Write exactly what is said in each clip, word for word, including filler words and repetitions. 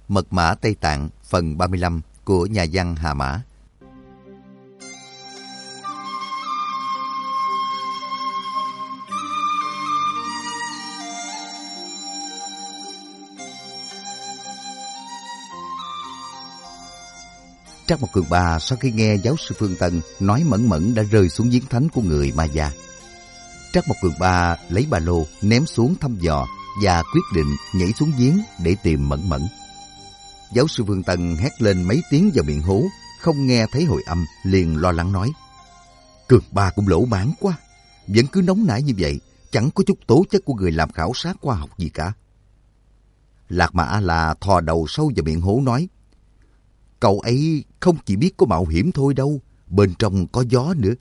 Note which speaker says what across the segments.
Speaker 1: Mật mã Tây Tạng phần ba mươi lăm của nhà văn Hà Mã. Trác Mộc Cường Ba sau khi nghe giáo sư Phương Tân nói Mẫn Mẫn đã rơi xuống giếng thánh của người Ma Gia, Trác Mộc Cường Ba lấy ba lô ném xuống thăm dò và quyết định nhảy xuống giếng để tìm Mẫn Mẫn. Giáo sư Phương Tân hét lên mấy tiếng vào miệng hố, không nghe thấy hồi âm, liền lo lắng nói: Cường Ba cũng lỗ mãn quá, vẫn cứ nóng nảy như vậy, chẳng có chút tố chất của người làm khảo sát khoa học gì cả. Lạc Mà A-la thò đầu sâu vào miệng hố nói: Cậu ấy không chỉ biết có mạo hiểm thôi đâu, bên trong có gió nữa.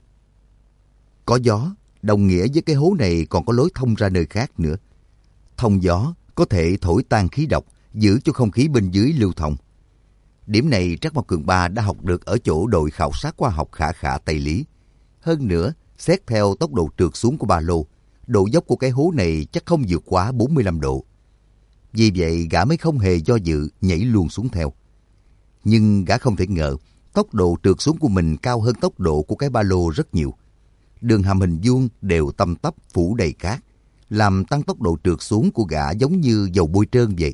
Speaker 1: Có gió đồng nghĩa với cái hố này còn có lối thông ra nơi khác nữa. Thông gió có thể thổi tan khí độc, giữ cho không khí bên dưới lưu thông. Điểm này Trác Mộc Cường Ba đã học được ở chỗ đội khảo sát khoa học Khả Khả Tây Lý. Hơn nữa, xét theo tốc độ trượt xuống của ba lô, độ dốc của cái hố này chắc không vượt quá bốn mươi lăm độ. Vì vậy gã mới không hề do dự nhảy luôn xuống theo. Nhưng gã không thể ngờ tốc độ trượt xuống của mình cao hơn tốc độ của cái ba lô rất nhiều. Đường hầm hình vuông đều tăm tắp phủ đầy cát, làm tăng tốc độ trượt xuống của gã giống như dầu bôi trơn vậy.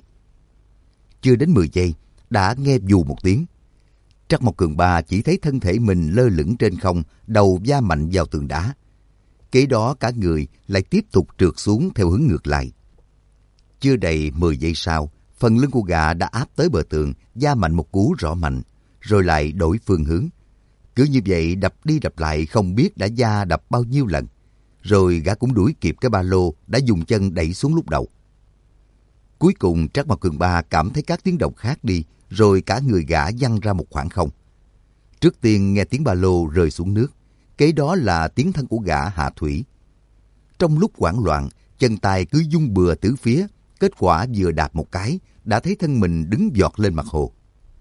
Speaker 1: Chưa đến mười giây, đã nghe vù một tiếng. Trác Mộc Cường Ba chỉ thấy thân thể mình lơ lửng trên không, đầu va mạnh vào tường đá. Kế đó cả người lại tiếp tục trượt xuống theo hướng ngược lại. Chưa đầy mười giây sau, phần lưng của gã đã áp tới bờ tường, va mạnh một cú rõ mạnh, rồi lại đổi phương hướng. Cứ như vậy đập đi đập lại không biết đã va đập bao nhiêu lần. Rồi gã cũng đuổi kịp cái ba lô đã dùng chân đẩy xuống lúc đầu. Cuối cùng Trác Mộc Cường Ba cảm thấy các tiếng động khác đi, rồi cả người gã văng ra một khoảng không. Trước tiên nghe tiếng ba lô rơi xuống nước, kế đó là tiếng thân của gã hạ thủy. Trong lúc hoảng loạn, chân tay cứ vung bừa tứ phía, kết quả vừa đạp một cái, đã thấy thân mình đứng giọt lên mặt hồ.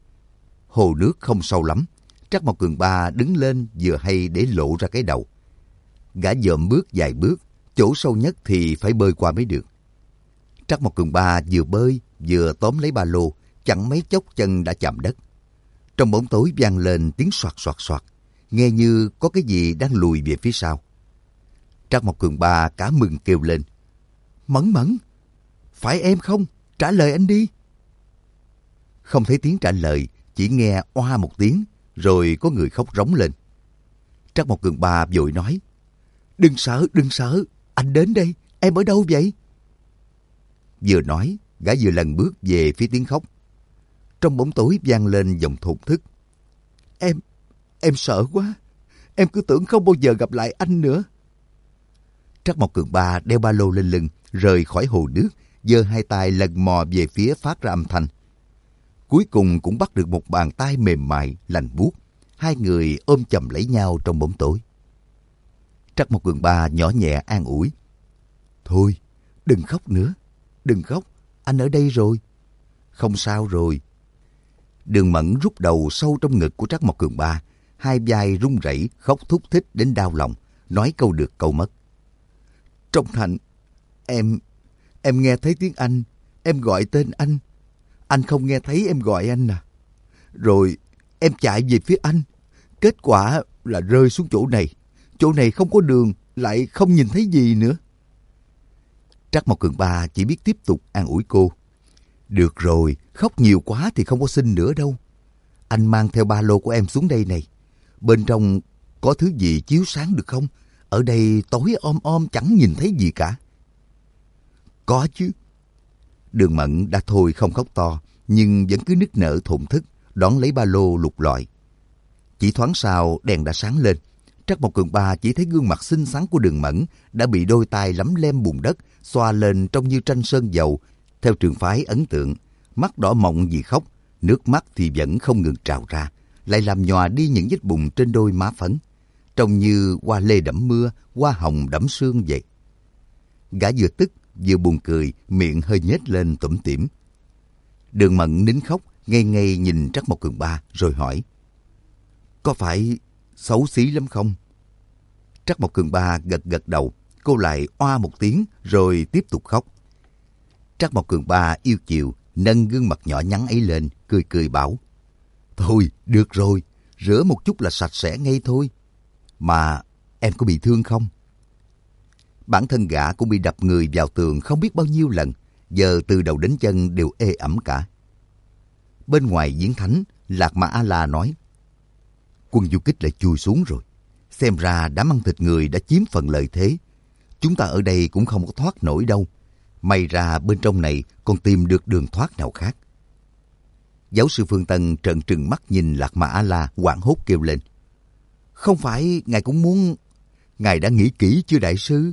Speaker 1: Hồ nước không sâu lắm, Trác Mộc Cường Ba đứng lên vừa hay để lộ ra cái đầu. Gã dòm bước vài bước, chỗ sâu nhất thì phải bơi qua mới được. Trác Mộc Cường Ba vừa bơi vừa tóm lấy ba lô, chẳng mấy chốc chân đã chạm đất. Trong bóng tối vang lên tiếng soạt soạt soạt, nghe như có cái gì đang lùi về phía sau. Trác Mộc Cường Ba cả mừng kêu lên: Mẫn Mẫn, phải em không? Trả lời anh đi. Không thấy tiếng trả lời, chỉ nghe oa một tiếng, rồi có người khóc rống lên. Trác Mộc Cường Ba vội nói: Đừng sợ, đừng sợ, anh đến đây, em ở đâu vậy? Vừa nói, gã vừa lần bước về phía tiếng khóc. Trong bóng tối vang lên giọng thổn thức: Em, em sợ quá, em cứ tưởng không bao giờ gặp lại anh nữa. Trác Mộc Cường Ba đeo ba lô lên lưng, rời khỏi hồ nước, giơ hai tay lần mò về phía phát ra âm thanh. Cuối cùng cũng bắt được một bàn tay mềm mại, lành buốt. Hai người ôm chầm lấy nhau trong bóng tối. Trác Mộc Cường Ba nhỏ nhẹ an ủi: Thôi, đừng khóc nữa, đừng khóc, anh ở đây rồi. Không sao rồi. Đường Mẫn rút đầu sâu trong ngực của Trác Mộc Cường Ba, hai vai run rẩy khóc thúc thích đến đau lòng, nói câu được câu mất. Trong thành, em, em nghe thấy tiếng anh, em gọi tên anh. Anh không nghe thấy em gọi anh à. Rồi em chạy về phía anh, kết quả là rơi xuống chỗ này. Chỗ này không có đường, lại không nhìn thấy gì nữa. Trác Mộc Cường Ba chỉ biết tiếp tục an ủi cô: Được rồi, khóc nhiều quá thì không có xin nữa đâu. Anh mang theo ba lô của em xuống đây này. Bên trong có thứ gì chiếu sáng được không? Ở đây tối om om chẳng nhìn thấy gì cả. Có chứ. Đường Mẫn đã thôi không khóc to, nhưng vẫn cứ nức nở thổn thức, đón lấy ba lô lục lọi. Chỉ thoáng sau đèn đã sáng lên. Trác Mộc Cường Ba chỉ thấy gương mặt xinh xắn của Đường Mẫn đã bị đôi tay lấm lem bùn đất xoa lên trông như tranh sơn dầu theo trường phái Ấn Tượng. Mắt đỏ mọng vì khóc, nước mắt thì vẫn không ngừng trào ra, lại làm nhòa đi những vết bùn trên đôi má phấn, trông như hoa lê đẫm mưa, hoa hồng đẫm sương vậy. Gã vừa tức vừa buồn cười, miệng hơi nhếch lên tủm tỉm. Đường Mẫn nín khóc, ngây ngây nhìn Trác Mộc Cường Ba rồi hỏi: Có phải xấu xí lắm không? Trác Mộc Cường Ba gật gật đầu, cô lại oa một tiếng rồi tiếp tục khóc. Trác Mộc Cường Ba yêu chiều, nâng gương mặt nhỏ nhắn ấy lên, cười cười bảo: Thôi, được rồi, rửa một chút là sạch sẽ ngay thôi. Mà em có bị thương không? Bản thân gã cũng bị đập người vào tường không biết bao nhiêu lần, giờ từ đầu đến chân đều ê ẩm cả. Bên ngoài giếng thánh, Lạc Ma A-la nói: Quân du kích lại chui xuống rồi. Xem ra đám ăn thịt người đã chiếm phần lợi thế. Chúng ta ở đây cũng không có thoát nổi đâu. May ra bên trong này còn tìm được đường thoát nào khác. Giáo sư Phương Tân trợn trừng mắt nhìn Lạc Ma A-la, hoảng hốt kêu lên: Không phải ngài cũng muốn... Ngài đã nghĩ kỹ chưa đại sư?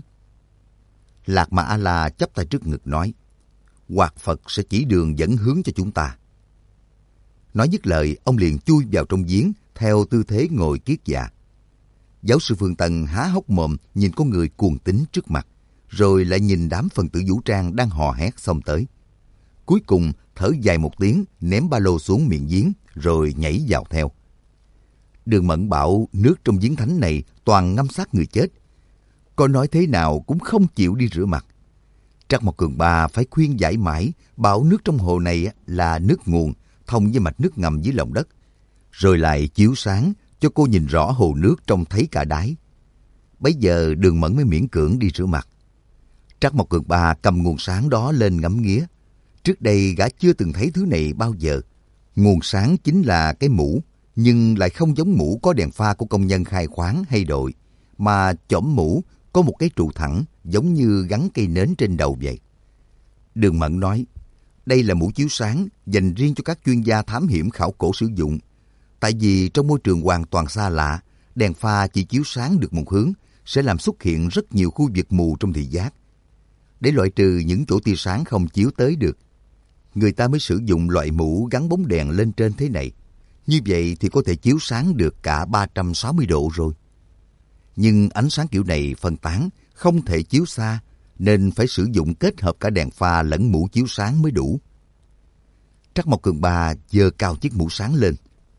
Speaker 1: Lạc Ma A-la chắp tay trước ngực nói: Hoạt Phật sẽ chỉ đường dẫn hướng cho chúng ta. Nói dứt lời, ông liền chui vào trong giếng theo tư thế ngồi kiết dạ. Giáo sư Phương Tân há hốc mồm nhìn con người cuồng tín trước mặt, rồi lại nhìn đám phần tử vũ trang đang hò hét xông tới. Cuối cùng thở dài một tiếng, ném ba lô xuống miệng giếng, rồi nhảy vào theo. Đường Mẫn bảo nước trong giếng thánh này toàn ngâm xác người chết. Có nói thế nào cũng không chịu đi rửa mặt. Trắc Mộc Cường Ba phải khuyên giải mãi, bảo nước trong hồ này là nước nguồn, thông với mạch nước ngầm dưới lòng đất. Rồi lại chiếu sáng cho cô nhìn rõ hồ nước trông thấy cả đáy. Bấy giờ Đường Mẫn mới miễn cưỡng đi rửa mặt. Trắc Mộc Cường Ba cầm nguồn sáng đó lên ngắm nghía. Trước đây gã chưa từng thấy thứ này bao giờ. Nguồn sáng chính là cái mũ, nhưng lại không giống mũ có đèn pha của công nhân khai khoáng hay đội, mà chỏm mũ có một cái trụ thẳng giống như gắn cây nến trên đầu vậy. Đường Mẫn nói, đây là mũ chiếu sáng dành riêng cho các chuyên gia thám hiểm khảo cổ sử dụng. Tại vì trong môi trường hoàn toàn xa lạ, đèn pha chỉ chiếu sáng được một hướng sẽ làm xuất hiện rất nhiều khu vực mù trong thị giác. Để loại trừ những chỗ tia sáng không chiếu tới được, người ta mới sử dụng loại mũ gắn bóng đèn lên trên thế này. Như vậy thì có thể chiếu sáng được cả ba trăm sáu mươi độ rồi. Nhưng ánh sáng kiểu này phân tán, không thể chiếu xa, nên phải sử dụng kết hợp cả đèn pha lẫn mũ chiếu sáng mới đủ. Trắc Mộc Cường Ba giơ cao chiếc mũ sáng lên.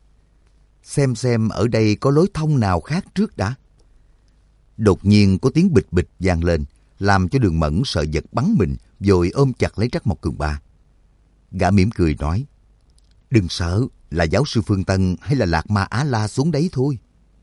Speaker 1: Xem xem ở đây có lối thông nào khác trước đã. Đột nhiên có tiếng bịch bịch vang lên, làm cho Đường Mẫn sợ giật bắn mình, vội ôm chặt lấy Trắc Mộc Cường Ba. Gã mỉm cười nói, đừng sợ, là giáo sư Phương Tân hay là Lạc Ma Á-la xuống đấy thôi.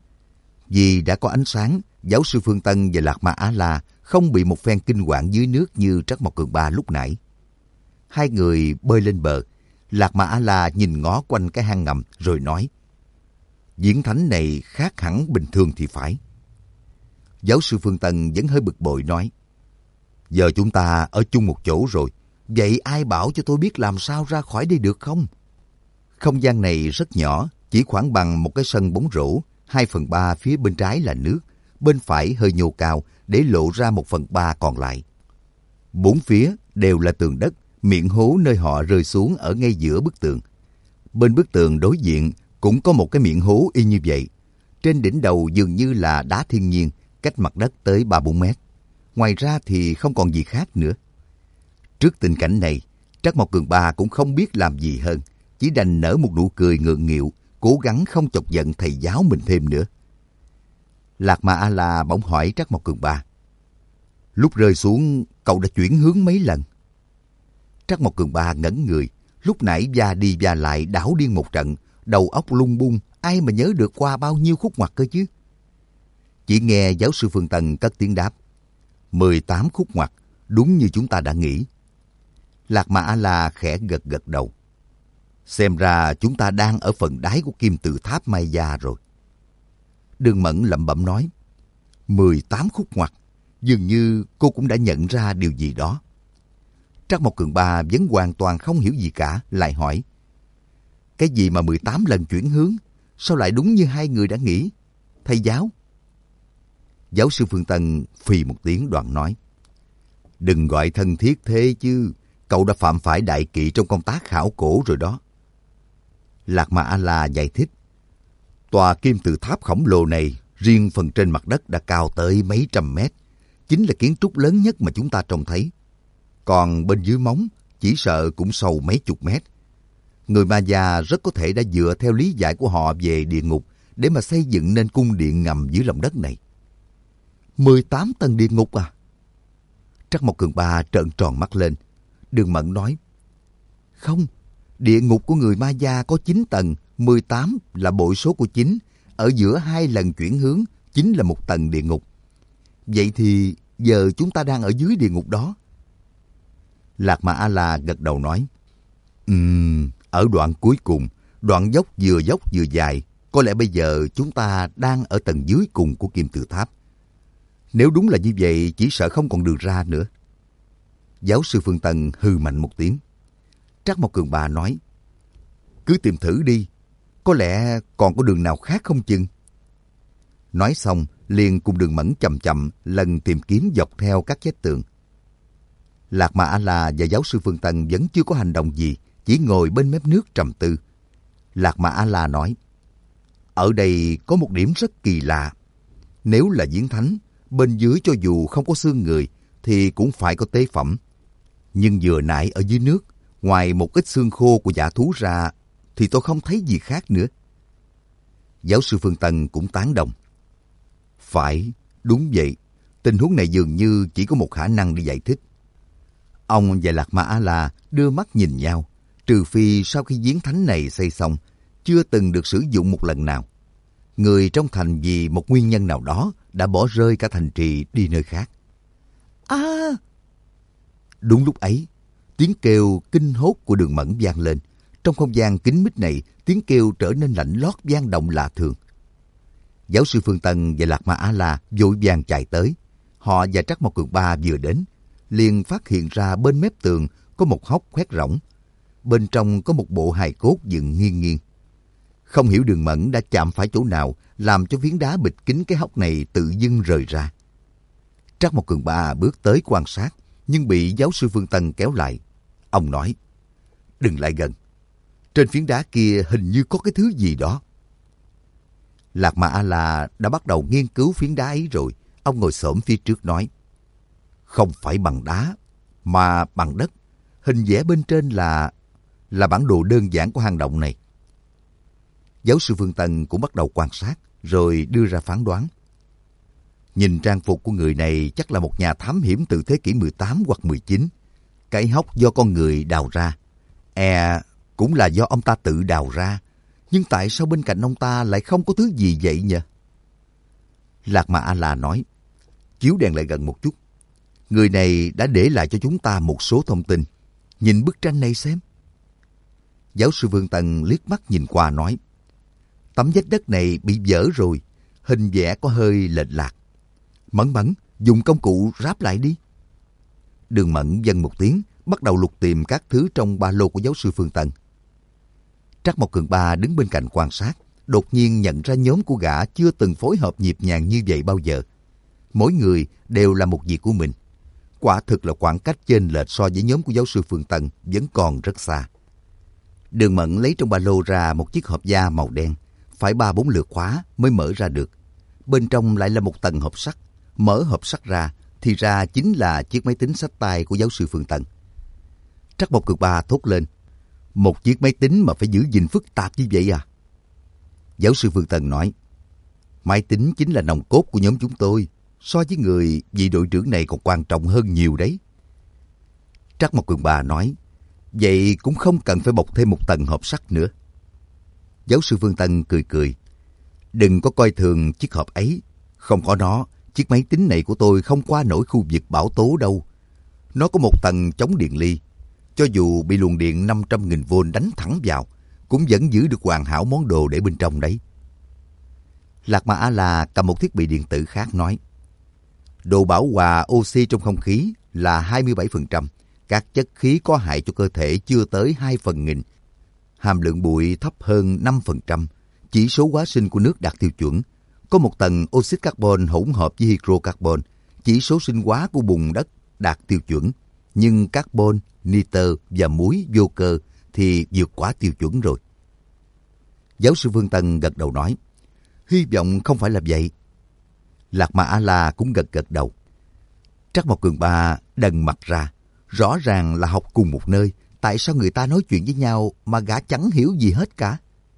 Speaker 1: Vì đã có ánh sáng, giáo sư Phương Tân và Lạc Ma Á-la không bị một phen kinh hoàng dưới nước như Trắc Mộc Cường Ba lúc nãy. Hai người bơi lên bờ, Lạc Ma Á-la nhìn ngó quanh cái hang ngầm rồi nói, viễn thánh này khác hẳn bình thường thì phải. Giáo sư Phương Tân vẫn hơi bực bội nói, giờ chúng ta ở chung một chỗ rồi, vậy ai bảo cho tôi biết làm sao ra khỏi đây được không? Không gian này rất nhỏ, chỉ khoảng bằng một cái sân bóng rổ, hai phần ba phía bên trái là nước, bên phải hơi nhô cao để lộ ra một phần ba còn lại. Bốn phía đều là tường đất, miệng hố nơi họ rơi xuống ở ngay giữa bức tường. Bên bức tường đối diện cũng có một cái miệng hố y như vậy. Trên đỉnh đầu dường như là đá thiên nhiên, cách mặt đất tới ba bốn mét. Ngoài ra thì không còn gì khác nữa. Trước tình cảnh này, Trắc Mộc Cường Ba cũng không biết làm gì hơn, chỉ đành nở một nụ cười ngượng nghịu, cố gắng không chọc giận thầy giáo mình thêm nữa. Lạc Ma A-la bỗng hỏi Trắc Mộc Cường Ba, lúc rơi xuống cậu đã chuyển hướng mấy lần? Trắc Mộc Cường Ba ngẩn người, lúc nãy va đi va lại đảo điên một trận, đầu óc lung bung, ai mà nhớ được qua bao nhiêu khúc ngoặt cơ chứ? Chỉ nghe giáo sư Phương Tân cất tiếng đáp, mười tám khúc ngoặt, đúng như chúng ta đã nghĩ. Lạc Ma A-la khẽ gật gật đầu. Xem ra chúng ta đang ở phần đáy của kim tự tháp Maya rồi. Đường Mẫn lẩm bẩm nói, mười tám khúc ngoặt, dường như cô cũng đã nhận ra điều gì đó. Trắc Mộc Cường Ba vẫn hoàn toàn không hiểu gì cả, lại hỏi, cái gì mà mười tám lần chuyển hướng, sao lại đúng như hai người đã nghĩ, thầy giáo? Giáo sư Phương Tân phì một tiếng đoạn nói, đừng gọi thân thiết thế chứ, cậu đã phạm phải đại kỵ trong công tác khảo cổ rồi đó. Lạc Ma A-la giải thích, tòa kim tự tháp khổng lồ này, riêng phần trên mặt đất đã cao tới mấy trăm mét, chính là kiến trúc lớn nhất mà chúng ta trông thấy. Còn bên dưới móng, chỉ sợ cũng sâu mấy chục mét. Người Maya rất có thể đã dựa theo lý giải của họ về địa ngục để mà xây dựng nên cung điện ngầm dưới lòng đất này. mười tám tầng địa ngục à? Trắc Mộc Cường Ba trợn tròn mắt lên. Đường Mẫn nói, Không, địa ngục của người Maya có chín tầng, mười tám là bội số của chín. Ở giữa hai lần chuyển hướng, chính là một tầng địa ngục. Vậy thì giờ chúng ta đang ở dưới địa ngục đó. Lạc Mà A-la gật đầu nói, Ừm, ở đoạn cuối cùng, đoạn dốc vừa dốc vừa dài, có lẽ bây giờ chúng ta đang ở tầng dưới cùng của kim tự tháp. Nếu đúng là như vậy, chỉ sợ không còn đường ra nữa. Giáo sư Phương Tân hừ mạnh một tiếng. Trác Mộc Cường Ba nói, cứ tìm thử đi, có lẽ còn có đường nào khác không chừng. Nói xong, liền cùng Đường Mẫn chậm chậm lần tìm kiếm dọc theo các vách tường. Lạc Mà A-la và giáo sư Phương Tân vẫn chưa có hành động gì, chỉ ngồi bên mép nước trầm tư. Lạc Mà A-la nói, ở đây có một điểm rất kỳ lạ. Nếu là viếng thánh, bên dưới cho dù không có xương người, thì cũng phải có tế phẩm. Nhưng vừa nãy ở dưới nước, ngoài một ít xương khô của dã thú ra, thì tôi không thấy gì khác nữa. Giáo sư Phương Tân cũng tán đồng. Phải, đúng vậy. Tình huống này dường như chỉ có một khả năng để giải thích. Ông và Lạc Mà A-la đưa mắt nhìn nhau, trừ phi sau khi viếng thánh này xây xong, chưa từng được sử dụng một lần nào. Người trong thành vì một nguyên nhân nào đó đã bỏ rơi cả thành trì đi nơi khác. À! Đúng lúc ấy, tiếng kêu kinh hốt của Đường Mẫn vang lên. Trong không gian kín mít này, tiếng kêu trở nên lạnh lót vang động lạ thường. Giáo sư Phương Tân và Lạc Mà A-la vội vàng chạy tới. Họ và Trác Mộc Cường Ba vừa đến, liền phát hiện ra bên mép tường có một hốc khoét rỗng. Bên trong có một bộ hài cốt dựng nghiêng nghiêng. Không hiểu Đường Mẫn đã chạm phải chỗ nào làm cho phiến đá bịt kín cái hốc này tự dưng rời ra. Trác Mộc Cường Ba bước tới quan sát, nhưng bị giáo sư Phương Tân kéo lại. Ông nói, đừng lại gần. Trên phiến đá kia hình như có cái thứ gì đó. Lạc Mà A-la đã bắt đầu nghiên cứu phiến đá ấy rồi. Ông ngồi xổm phía trước nói, không phải bằng đá, mà bằng đất. Hình vẽ bên trên là là bản đồ đơn giản của hang động này. Giáo sư Phương Tân cũng bắt đầu quan sát, rồi đưa ra phán đoán. Nhìn trang phục của người này chắc là một nhà thám hiểm từ thế kỷ mười tám hoặc mười chín. Cái hốc do con người đào ra. E cũng là do ông ta tự đào ra. Nhưng tại sao bên cạnh ông ta lại không có thứ gì vậy nhỉ? Lạc Mà A-la nói, chiếu đèn lại gần một chút. Người này đã để lại cho chúng ta một số thông tin. Nhìn bức tranh này xem. Giáo sư Phương Tân liếc mắt nhìn qua nói, tấm vách đất này bị vỡ rồi, hình vẽ có hơi lệch lạc. Mẫn Mẫn, dùng công cụ ráp lại đi. Đường Mẫn vâng một tiếng, bắt đầu lục tìm các thứ trong ba lô của giáo sư Phương Tân. Trác Mộc Cường Ba đứng bên cạnh quan sát, đột nhiên nhận ra nhóm của gã chưa từng phối hợp nhịp nhàng như vậy bao giờ. Mỗi người đều làm một việc của mình. Quả thực là khoảng cách chênh lệch so với nhóm của giáo sư Phương Tân vẫn còn rất xa. Đường Mẫn lấy trong ba lô ra một chiếc hộp da màu đen, phải ba bốn lượt khóa mới mở ra được. Bên trong lại là một tầng hộp sắt. Mở hộp sắt ra, thì ra chính là chiếc máy tính xách tay của giáo sư Phương Tân. Trác Mộc Cường Ba thốt lên, một chiếc máy tính mà phải giữ gìn phức tạp như vậy à? Giáo sư Phương Tân nói, máy tính chính là nòng cốt của nhóm chúng tôi. So với người, vị đội trưởng này còn quan trọng hơn nhiều đấy. Trác Mộc Cường Ba nói, vậy cũng không cần phải bọc thêm một tầng hộp sắt nữa. Giáo sư Phương Tân cười cười, đừng có coi thường chiếc hộp ấy. Không có nó, chiếc máy tính này của tôi không qua nổi khu vực bão tố đâu. Nó có một tầng chống điện ly. Cho dù bị luồng điện năm trăm nghìn vôn đánh thẳng vào, cũng vẫn giữ được hoàn hảo món đồ để bên trong đấy. Lạc Mà A-la cầm một thiết bị điện tử khác nói, độ bão hòa oxy trong không khí là hai mươi bảy phần trăm. Các chất khí có hại cho cơ thể chưa tới hai phần nghìn. Hàm lượng bụi thấp hơn năm phần trăm. Chỉ số hóa sinh của nước đạt tiêu chuẩn. Có một tầng oxit carbon hỗn hợp với hydrocarbon. Chỉ số sinh hóa của bùn đất đạt tiêu chuẩn. Nhưng carbon, nitơ và muối vô cơ thì vượt quá tiêu chuẩn rồi. Giáo sư Phương Tân gật đầu nói, hy vọng không phải là vậy. Lạc Mà A-la cũng gật gật đầu. Trác Mộc Cường Ba đần mặt ra. Rõ ràng là học cùng một nơi. Tại sao người ta nói chuyện với nhau mà gã chẳng hiểu gì hết cả?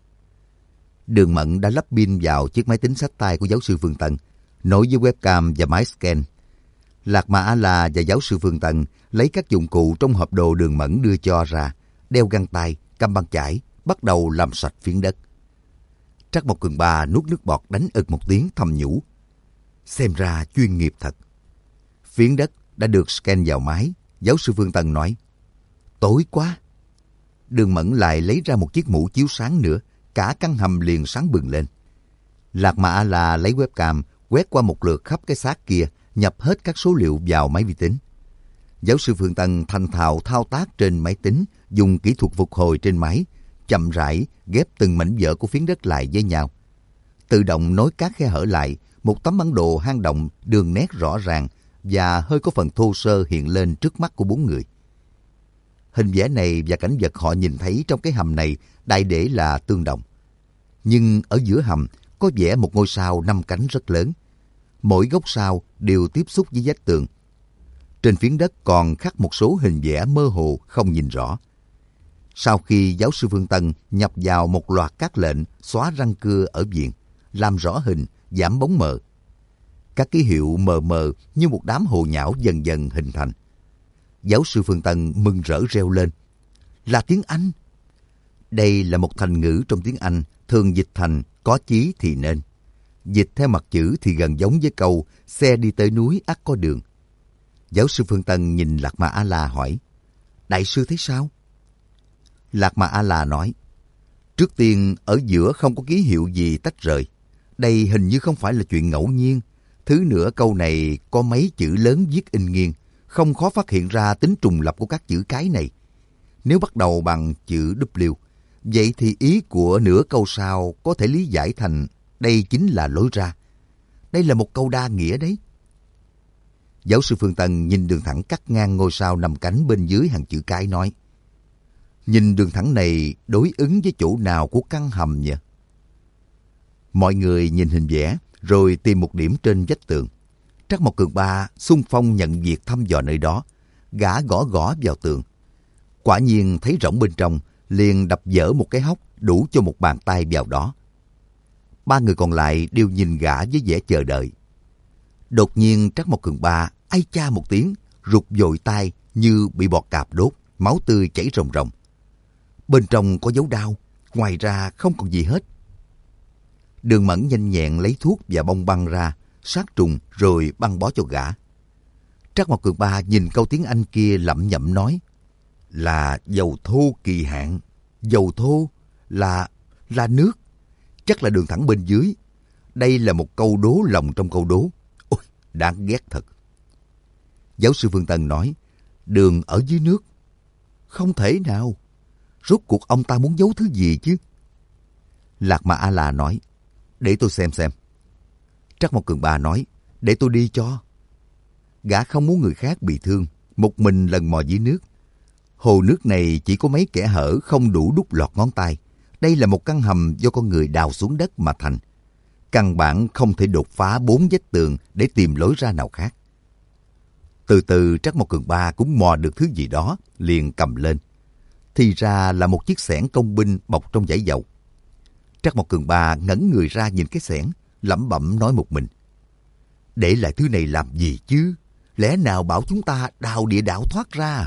Speaker 1: Đường Mẫn đã lắp pin vào chiếc máy tính xách tay của giáo sư Phương Tân, nối với webcam và máy scan. Lạc Mà A-la và giáo sư Phương Tân lấy các dụng cụ trong hộp đồ Đường Mẫn đưa cho ra, đeo găng tay, cầm băng chải, bắt đầu làm sạch phiến đất. Trắc Mộc Cường Ba nuốt nước bọt đánh ực một tiếng thầm nhủ. Xem ra chuyên nghiệp thật. Phiến đất đã được scan vào máy. Giáo sư Phương Tân nói. Tối quá. Đường Mẫn lại lấy ra một chiếc mũ chiếu sáng nữa. Cả căn hầm liền sáng bừng lên. Lạc Mà A-la lấy webcam quét qua một lượt khắp cái xác kia, nhập hết các số liệu vào máy vi tính. Giáo sư Phương Tân thành thạo thao tác trên máy tính, dùng kỹ thuật phục hồi trên máy, chậm rãi ghép từng mảnh vỡ của phiến đất lại với nhau. Tự động nối các khe hở lại, một tấm bản đồ hang động đường nét rõ ràng và hơi có phần thô sơ hiện lên trước mắt của bốn người. Hình vẽ này và cảnh vật họ nhìn thấy trong cái hầm này đại để là tương đồng. Nhưng ở giữa hầm có vẽ một ngôi sao năm cánh rất lớn. Mỗi gốc sao đều tiếp xúc với vách tường. Trên phiến đất còn khắc một số hình vẽ mơ hồ không nhìn rõ. Sau khi giáo sư Phương Tân nhập vào một loạt các lệnh xóa răng cưa ở viện, làm rõ hình, giảm bóng mờ, các ký hiệu mờ mờ như một đám hồ nhão dần dần hình thành. Giáo sư Phương Tân mừng rỡ reo lên. Là tiếng Anh! Đây là một thành ngữ trong tiếng Anh, thường dịch thành có chí thì nên. Dịch theo mặt chữ thì gần giống với câu xe đi tới núi ắt có đường. Giáo sư Phương Tân nhìn Lạc Mà A-la hỏi. Đại sư thấy sao? Lạc Mà A-la nói. Trước tiên ở giữa không có ký hiệu gì tách rời. Đây hình như không phải là chuyện ngẫu nhiên. Thứ nữa câu này có mấy chữ lớn viết in nghiêng. Không khó phát hiện ra tính trùng lập của các chữ cái này. Nếu bắt đầu bằng chữ W, vậy thì ý của nửa câu sau có thể lý giải thành đây chính là lối ra. Đây là một câu đa nghĩa đấy. Giáo sư Phương Tân nhìn đường thẳng cắt ngang ngôi sao nằm cánh bên dưới hàng chữ cái nói. Nhìn đường thẳng này đối ứng với chỗ nào của căn hầm nhỉ? Mọi người nhìn hình vẽ rồi tìm một điểm trên vách tường. Trắc Mộc Cường Ba xung phong nhận việc thăm dò nơi đó. Gã gõ gõ vào tường. Quả nhiên thấy rỗng bên trong, liền đập vỡ một cái hốc đủ cho một bàn tay vào đó. Ba người còn lại đều nhìn gã với vẻ chờ đợi. Đột nhiên Trắc Mộc Cường Ba ai cha một tiếng, rụt vội tay như bị bọt cạp đốt, máu tươi chảy ròng ròng. Bên trong có dấu đao, ngoài ra không còn gì hết. Đường Mẫn nhanh nhẹn lấy thuốc và bông băng ra, sát trùng rồi băng bó cho gã. Trắc Mộc Cường Ba nhìn câu tiếng Anh kia lẩm nhẩm nói. Là dầu thô kỳ hạn. Dầu thô là... là nước. Chắc là đường thẳng bên dưới. Đây là một câu đố lòng trong câu đố. Ôi, đáng ghét thật. Giáo sư Phương Tân nói. Đường ở dưới nước. Không thể nào. Rốt cuộc ông ta muốn giấu thứ gì chứ? Lạc Mà A-la nói. Để tôi xem xem. Trắc Mộc Cường Ba nói. Để tôi đi cho. Gã không muốn người khác bị thương. Một mình lần mò dưới nước. Hồ nước này chỉ có mấy kẽ hở không đủ đút lọt ngón tay. Đây là một căn hầm do con người đào xuống đất mà thành. Căn bản không thể đột phá bốn vách tường để tìm lối ra nào khác. Từ từ Trắc Mộc Cường Ba cũng mò được thứ gì đó, liền cầm lên. Thì ra là một chiếc xẻng công binh bọc trong vải dầu. Trắc Mộc Cường Ba ngẩng người ra nhìn cái xẻng, lẩm bẩm nói một mình. Để lại thứ này làm gì chứ? Lẽ nào bảo chúng ta đào địa đạo thoát ra?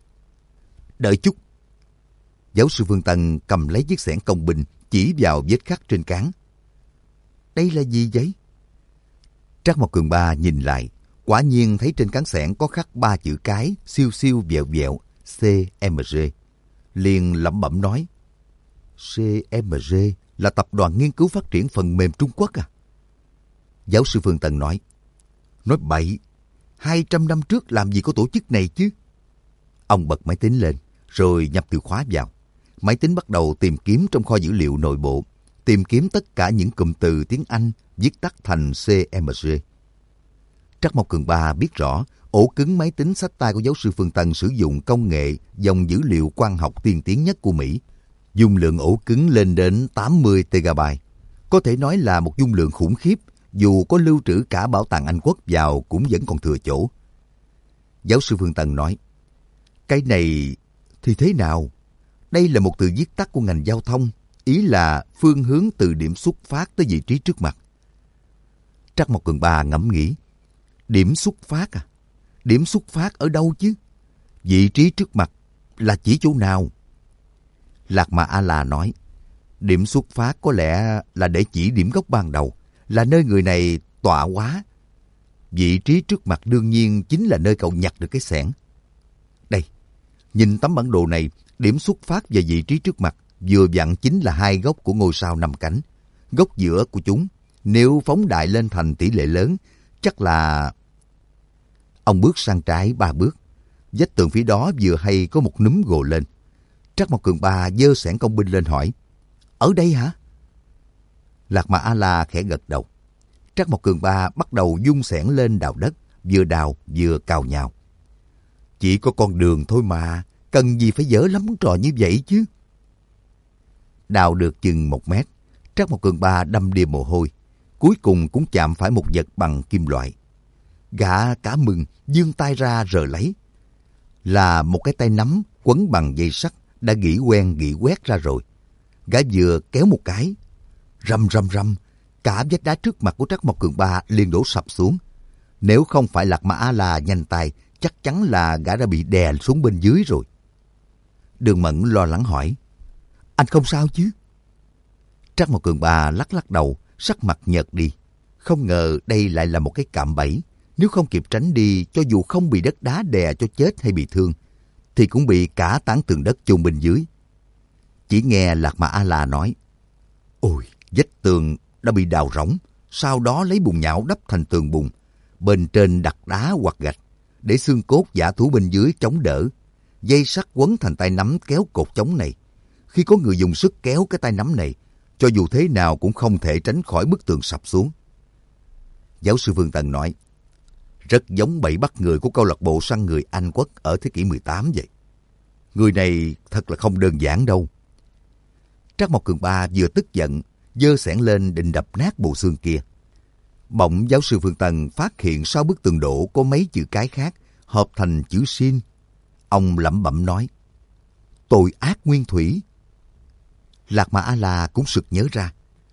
Speaker 1: Đợi chút. Giáo sư Phương Tân cầm lấy chiếc xẻng công binh, chỉ vào vết khắc trên cán. Đây là gì vậy? Trắc Mộc Cường Ba nhìn lại, quả nhiên thấy trên cán xẻng có khắc ba chữ cái siêu siêu vẹo vẹo xê em giê. Liền lẩm bẩm nói. xê em giê là tập đoàn nghiên cứu phát triển phần mềm Trung Quốc à? Giáo sư Phương Tân nói. Nói bậy, hai trăm năm trước làm gì có tổ chức này chứ? Ông bật máy tính lên, rồi nhập từ khóa vào. Máy tính bắt đầu tìm kiếm trong kho dữ liệu nội bộ, tìm kiếm tất cả những cụm từ tiếng Anh viết tắt thành xê em giê. Trắc Mộc Cường Ba biết rõ, ổ cứng máy tính xách tay của giáo sư Phương Tân sử dụng công nghệ dòng dữ liệu quang học tiên tiến nhất của Mỹ. Dung lượng ổ cứng lên đến tám mươi tê-ga-bai. Có thể nói là một dung lượng khủng khiếp, dù có lưu trữ cả bảo tàng Anh Quốc vào cũng vẫn còn thừa chỗ. Giáo sư Phương Tân nói, cái này thì thế nào? Đây là một từ viết tắt của ngành giao thông, ý là phương hướng từ điểm xuất phát tới vị trí trước mặt. Trắc Mộc Cường Ba ngẫm nghĩ, điểm xuất phát à? Điểm xuất phát ở đâu chứ? Vị trí trước mặt là chỉ chỗ nào? Lạc Ma A-la nói, điểm xuất phát có lẽ là để chỉ điểm gốc ban đầu, là nơi người này tọa hóa. Vị trí trước mặt đương nhiên chính là nơi cậu nhặt được cái xẻng. Đây, nhìn tấm bản đồ này, điểm xuất phát và vị trí trước mặt vừa vặn chính là hai góc của ngôi sao năm cánh. Góc giữa của chúng, nếu phóng đại lên thành tỷ lệ lớn, chắc là... Ông bước sang trái ba bước. Vách tường phía đó vừa hay có một núm gồ lên. Trắc Mộc Cường Ba giơ xẻng công binh lên hỏi, ở đây hả? Lạc Ma A-la khẽ gật đầu. Trắc Mộc Cường Ba bắt đầu dung xẻng lên đào đất, vừa đào vừa cào nhào. Chỉ có con đường thôi mà, cần gì phải dở lắm trò như vậy chứ. Đào được chừng một mét, Trắc Mộc Cường Ba đâm đìa mồ hôi, cuối cùng cũng chạm phải một vật bằng kim loại. Gã cả mừng giương tay ra rờ lấy. Là một cái tay nắm quấn bằng dây sắt đã gỉ quen gỉ quét ra rồi. Gã vừa kéo một cái, rầm rầm rầm, cả vách đá trước mặt của Trắc Mộc Cường Ba liền đổ sập xuống. Nếu không phải Lạc Ma A-la nhanh tay, chắc chắn là gã đã bị đè xuống bên dưới rồi. Đường Mẫn lo lắng hỏi, anh không sao chứ? Trắc Mộc Cường Ba lắc lắc đầu, sắc mặt nhợt đi. Không ngờ đây lại là một cái cạm bẫy. Nếu không kịp tránh đi, cho dù không bị đất đá đè cho chết hay bị thương, thì cũng bị cả tảng tường đất chôn bên dưới. Chỉ nghe Lạc Ma A-la nói, ôi, vách tường đã bị đào rỗng, sau đó lấy bùn nhão đắp thành tường bùn, bên trên đặt đá hoặc gạch, để xương cốt dã thú bên dưới chống đỡ. Dây sắt quấn thành tay nắm kéo cột chống này. Khi có người dùng sức kéo cái tay nắm này, cho dù thế nào cũng không thể tránh khỏi bức tường sập xuống. Giáo sư Phương Tần nói, rất giống bẫy bắt người của câu lạc bộ săn người Anh Quốc ở thế kỷ mười tám vậy. Người này thật là không đơn giản đâu. Trắc Mộc Cường Ba vừa tức giận, giơ xẻng lên định đập nát bộ xương kia. Bỗng giáo sư Phương Tần phát hiện sau bức tường đổ có mấy chữ cái khác, hợp thành chữ sin. Ông lẩm bẩm nói, tội ác nguyên thủy. Lạc Ma A-la cũng sực nhớ ra.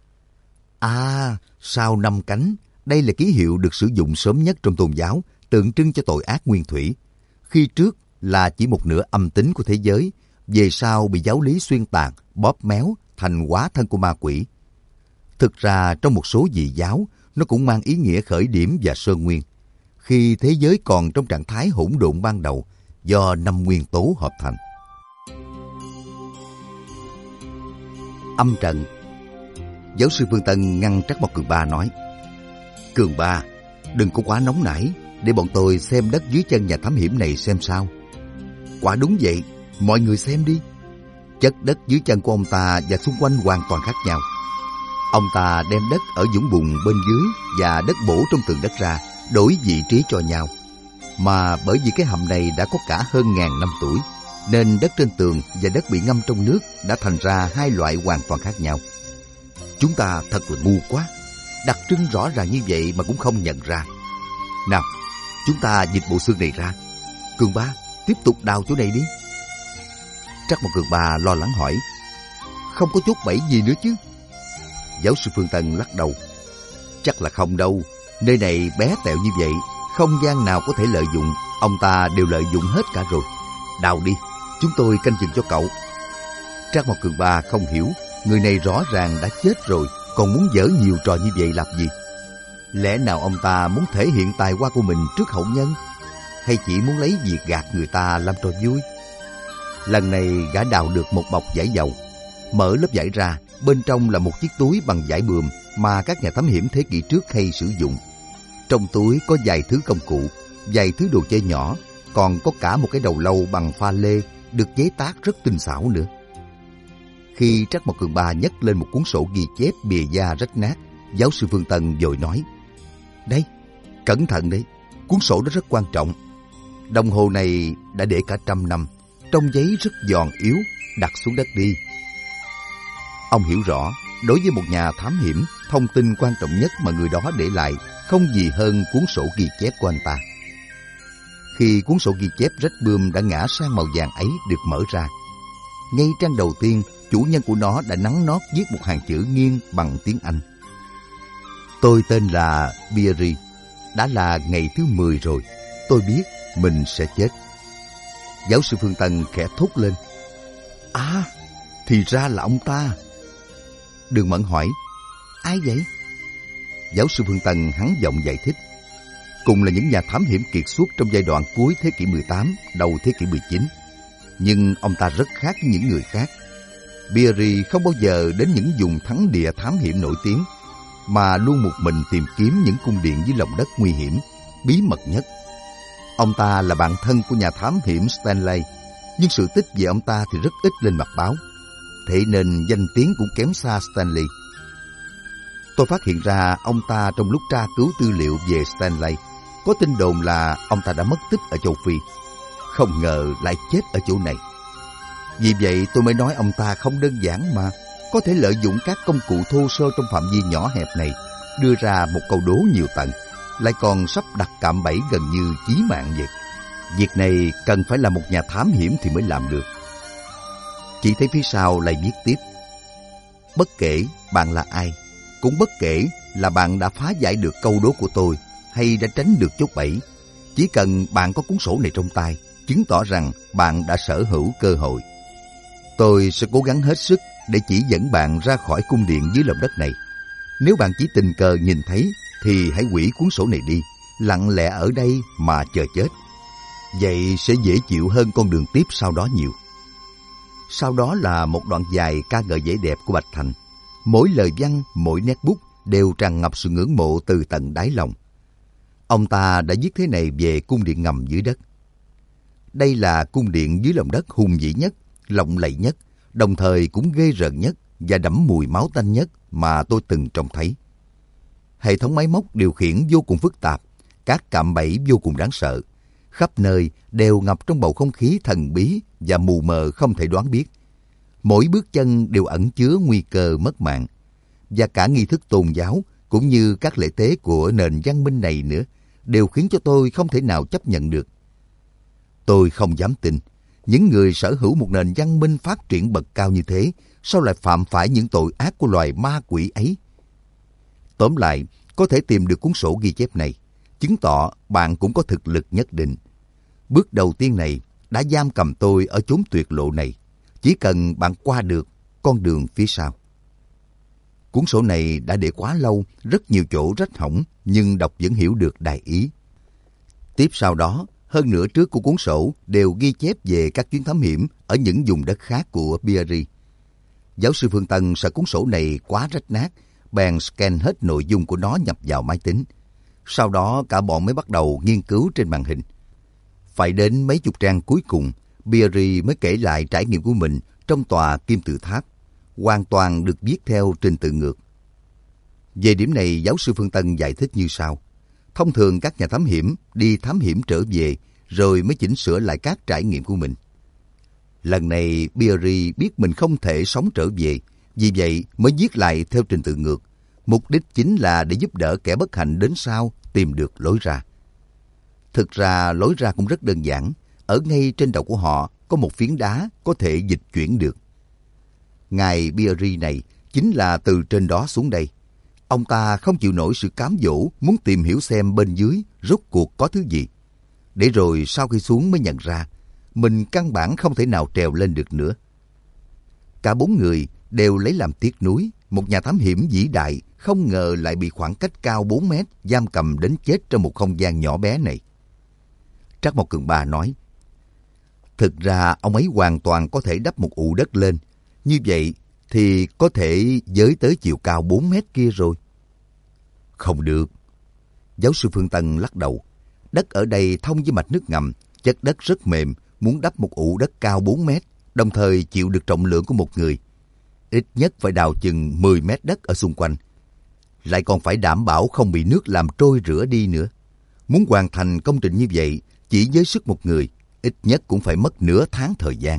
Speaker 1: À, sao năm cánh, đây là ký hiệu được sử dụng sớm nhất trong tôn giáo, tượng trưng cho tội ác nguyên thủy. Khi trước là chỉ một nửa âm tính của thế giới, về sau bị giáo lý xuyên tạc, bóp méo thành hóa thân của ma quỷ. Thực ra trong một số vị giáo, nó cũng mang ý nghĩa khởi điểm và sơn nguyên. Khi thế giới còn trong trạng thái hỗn độn ban đầu, do năm nguyên tố hợp thành. Âm trận. Giáo sư Phương Tân ngăn Trắc Mộc Cường Ba nói, Cường Ba, đừng có quá nóng nảy, để bọn tôi xem đất dưới chân nhà thám hiểm này xem sao. Quả đúng vậy, mọi người xem đi. Chất đất dưới chân của ông ta và xung quanh hoàn toàn khác nhau. Ông ta đem đất ở vũng bùn bên dưới và đất bổ trong tường đất ra, đổi vị trí cho nhau. Mà bởi vì cái hầm này đã có cả hơn ngàn năm tuổi, nên đất trên tường và đất bị ngâm trong nước đã thành ra hai loại hoàn toàn khác nhau. Chúng ta thật là ngu quá, đặc trưng rõ ràng như vậy mà cũng không nhận ra. Nào, chúng ta dịch bộ xương này ra. Cường Ba, tiếp tục đào chỗ này đi. Trắc Mộc Cường Ba lo lắng hỏi, không có chốt bẫy gì nữa chứ? Giáo sư Phương Tân lắc đầu, chắc là không đâu. Nơi này bé tẹo như vậy, không gian nào có thể lợi dụng, ông ta đều lợi dụng hết cả rồi. Đào đi, chúng tôi canh chừng cho cậu. Trắc Mộc Cường Ba không hiểu, người này rõ ràng đã chết rồi, còn muốn giở nhiều trò như vậy làm gì? Lẽ nào ông ta muốn thể hiện tài hoa của mình trước hậu nhân, hay chỉ muốn lấy việc gạt người ta làm trò vui? Lần này gã đào được một bọc vải dầu, mở lớp vải ra, bên trong là một chiếc túi bằng vải bườm mà các nhà thám hiểm thế kỷ trước hay sử dụng. Trong túi có vài thứ công cụ, vài thứ đồ chơi nhỏ, còn có cả một cái đầu lâu bằng pha lê được chế tác rất tinh xảo nữa. Khi Trắc Mộc Cường Ba nhấc lên một cuốn sổ ghi chép bìa da rách nát, giáo sư Phương Tân vội nói, đây, cẩn thận đấy, cuốn sổ đó rất quan trọng. Đồng hồ này đã để cả trăm năm, trong giấy rất giòn yếu, đặt xuống đất đi. Ông hiểu rõ, đối với một nhà thám hiểm, thông tin quan trọng nhất mà người đó để lại không gì hơn cuốn sổ ghi chép của anh ta. Khi cuốn sổ ghi chép rách bươm đã ngã sang màu vàng ấy được mở ra, ngay trang đầu tiên, chủ nhân của nó đã nắn nót viết một hàng chữ nghiêng bằng tiếng Anh. Tôi tên là Beery, đã là ngày thứ mười rồi, tôi biết mình sẽ chết. Giáo sư Phương Tân khẽ thốt lên, à, Thì ra là ông ta. Đường Mẫn hỏi, ai vậy? Giáo sư Phương Tân hắn giọng giải thích. Cùng là những nhà thám hiểm kiệt xuất trong giai đoạn cuối thế kỷ mười tám, đầu thế kỷ mười chín. Nhưng ông ta rất khác với những người khác. Beery không bao giờ đến những vùng thắng địa thám hiểm nổi tiếng, mà luôn một mình tìm kiếm những cung điện dưới lòng đất nguy hiểm, bí mật nhất. Ông ta là bạn thân của nhà thám hiểm Stanley, nhưng sự tích về ông ta thì rất ít lên mặt báo. Thế nên danh tiếng cũng kém xa Stanley. Tôi phát hiện ra ông ta trong lúc tra cứu tư liệu về Stanley. Có tin đồn là ông ta đã mất tích ở châu Phi. Không ngờ lại chết ở chỗ này. Vì vậy tôi mới nói ông ta không đơn giản mà có thể lợi dụng các công cụ thô sơ trong phạm vi nhỏ hẹp này, đưa ra một câu đố nhiều tầng, lại còn sắp đặt cạm bẫy gần như chí mạng vậy. Việc này cần phải là một nhà thám hiểm thì mới làm được. Chỉ thấy phía sau lại viết tiếp. Bất kể bạn là ai, cũng bất kể là bạn đã phá giải được câu đố của tôi hay đã tránh được chốt bẫy, chỉ cần bạn có cuốn sổ này trong tay, chứng tỏ rằng bạn đã sở hữu cơ hội. Tôi sẽ cố gắng hết sức để chỉ dẫn bạn ra khỏi cung điện dưới lòng đất này. Nếu bạn chỉ tình cờ nhìn thấy thì hãy hủy cuốn sổ này đi, lặng lẽ ở đây mà chờ chết. Vậy sẽ dễ chịu hơn con đường tiếp sau đó nhiều. Sau đó là một đoạn dài ca ngợi vẻ đẹp của Bạch Thành. Mỗi lời văn, mỗi nét bút đều tràn ngập sự ngưỡng mộ từ tận đáy lòng. Ông ta đã viết thế này về cung điện ngầm dưới đất. Đây là cung điện dưới lòng đất hùng vĩ nhất, lộng lẫy nhất, đồng thời cũng ghê rợn nhất và đẫm mùi máu tanh nhất mà tôi từng trông thấy. Hệ thống máy móc điều khiển vô cùng phức tạp, các cạm bẫy vô cùng đáng sợ. Khắp nơi đều ngập trong bầu không khí thần bí và mù mờ không thể đoán biết. Mỗi bước chân đều ẩn chứa nguy cơ mất mạng. Và cả nghi thức tôn giáo cũng như các lễ tế của nền văn minh này nữa đều khiến cho tôi không thể nào chấp nhận được. Tôi không dám tin, những người sở hữu một nền văn minh phát triển bậc cao như thế sao lại phạm phải những tội ác của loài ma quỷ ấy. Tóm lại, có thể tìm được cuốn sổ ghi chép này, chứng tỏ bạn cũng có thực lực nhất định. Bước đầu tiên này đã giam cầm tôi ở chốn tuyệt lộ này. Chỉ cần bạn qua được con đường phía sau. Cuốn sổ này đã để quá lâu, rất nhiều chỗ rách hỏng, nhưng đọc vẫn hiểu được đại ý. Tiếp sau đó, hơn nửa trước của cuốn sổ đều ghi chép về các chuyến thám hiểm ở những vùng đất khác của Beery. Giáo sư Phương Tân sợ cuốn sổ này quá rách nát, bèn scan hết nội dung của nó nhập vào máy tính. Sau đó cả bọn mới bắt đầu nghiên cứu trên màn hình. Phải đến mấy chục trang cuối cùng, Beery mới kể lại trải nghiệm của mình trong tòa kim tự tháp, hoàn toàn được viết theo trình tự ngược. Về điểm này, giáo sư Phương Tân giải thích như sau. Thông thường các nhà thám hiểm đi thám hiểm trở về rồi mới chỉnh sửa lại các trải nghiệm của mình. Lần này Beery biết mình không thể sống trở về, vì vậy mới viết lại theo trình tự ngược. Mục đích chính là để giúp đỡ kẻ bất hạnh đến sau tìm được lối ra. Thực ra lối ra cũng rất đơn giản. Ở ngay trên đầu của họ có một phiến đá có thể dịch chuyển được. Ngài Beery này chính là từ trên đó xuống đây. Ông ta không chịu nổi sự cám dỗ, muốn tìm hiểu xem bên dưới rốt cuộc có thứ gì. Để rồi sau khi xuống mới nhận ra mình căn bản không thể nào trèo lên được nữa. Cả bốn người đều lấy làm tiếc nuối. Một nhà thám hiểm vĩ đại không ngờ lại bị khoảng cách cao bốn mét giam cầm đến chết trong một không gian nhỏ bé này. Trắc Mộc Cường Ba nói, thực ra ông ấy hoàn toàn có thể đắp một ụ đất lên. Như vậy thì có thể với tới chiều cao bốn mét kia rồi. Không được. Giáo sư Phương Tân lắc đầu. Đất ở đây thông với mạch nước ngầm, chất đất rất mềm, muốn đắp một ụ đất cao bốn mét, đồng thời chịu được trọng lượng của một người. Ít nhất phải đào chừng mười mét đất ở xung quanh. Lại còn phải đảm bảo không bị nước làm trôi rửa đi nữa. Muốn hoàn thành công trình như vậy, chỉ với sức một người, ít nhất cũng phải mất nửa tháng thời gian.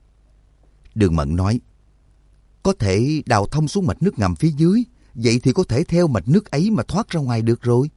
Speaker 1: Đường Mẫn nói, có thể đào thông xuống mạch nước ngầm phía dưới, vậy thì có thể theo mạch nước ấy mà thoát ra ngoài được rồi.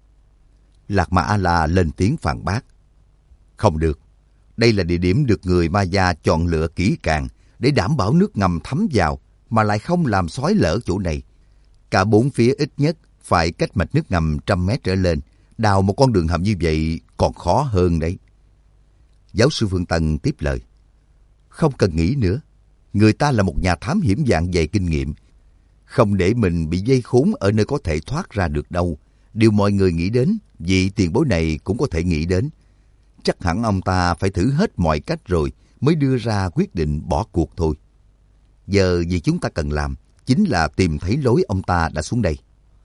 Speaker 1: Lạc Ma A-la lên tiếng phản bác. Không được. Đây là địa điểm được người Maya chọn lựa kỹ càng để đảm bảo nước ngầm thấm vào, mà lại không làm xói lở chỗ này. Cả bốn phía ít nhất phải cách mạch nước ngầm trăm mét trở lên. Đào một con đường hầm như vậy còn khó hơn đấy. Giáo sư Phương Tân tiếp lời. Không cần nghĩ nữa. Người ta là một nhà thám hiểm dạng dày kinh nghiệm. Không để mình bị dây khốn ở nơi có thể thoát ra được đâu. Điều mọi người nghĩ đến, vị tiền bối này cũng có thể nghĩ đến. Chắc hẳn ông ta phải thử hết mọi cách rồi mới đưa ra quyết định bỏ cuộc thôi. Giờ việc chúng ta cần làm chính là tìm thấy lối ông ta đã xuống đây.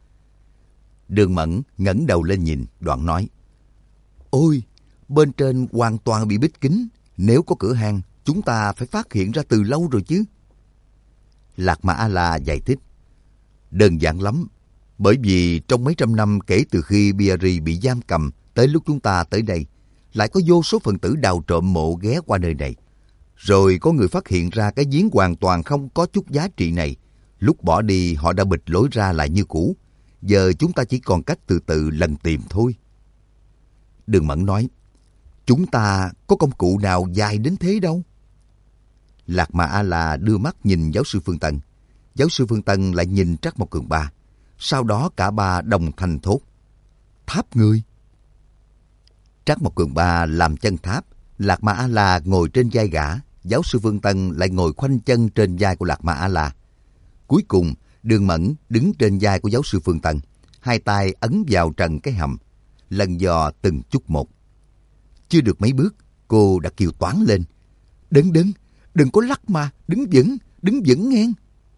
Speaker 1: Đường Mẫn ngẩng đầu lên nhìn, đoạn nói: Ôi, bên trên hoàn toàn bị bít kín. Nếu có cửa hang, chúng ta phải phát hiện ra từ lâu rồi chứ. Lạc Ma A-la giải thích: Đơn giản lắm. Bởi vì trong mấy trăm năm kể từ khi Biari bị giam cầm tới lúc chúng ta tới đây, lại có vô số phần tử đào trộm mộ ghé qua nơi này. Rồi có người phát hiện ra cái giếng hoàn toàn không có chút giá trị này. Lúc bỏ đi họ đã bịt lối ra lại như cũ. Giờ chúng ta chỉ còn cách từ từ lần tìm thôi. Đường Mẫn nói: Chúng ta có công cụ nào dài đến thế đâu. Lạc Ma A-la đưa mắt nhìn giáo sư Phương Tân. Giáo sư Phương Tân lại nhìn Trắc Mộc Cường Ba. Sau đó cả ba đồng thanh thốt: Tháp người. Trắc Mộc Cường Ba làm chân tháp, Lạc Ma A-la ngồi trên vai gã, giáo sư Phương Tân lại ngồi khoanh chân trên vai của Lạc Ma A-la. Cuối cùng, Đường Mẫn đứng trên vai của giáo sư Phương Tân, hai tay ấn vào trần cái hầm, lần dò từng chút một. Chưa được mấy bước, cô đã kêu toáng lên: Đừng đừng, đừng có lắc mà, đứng vững, đứng vững nghe.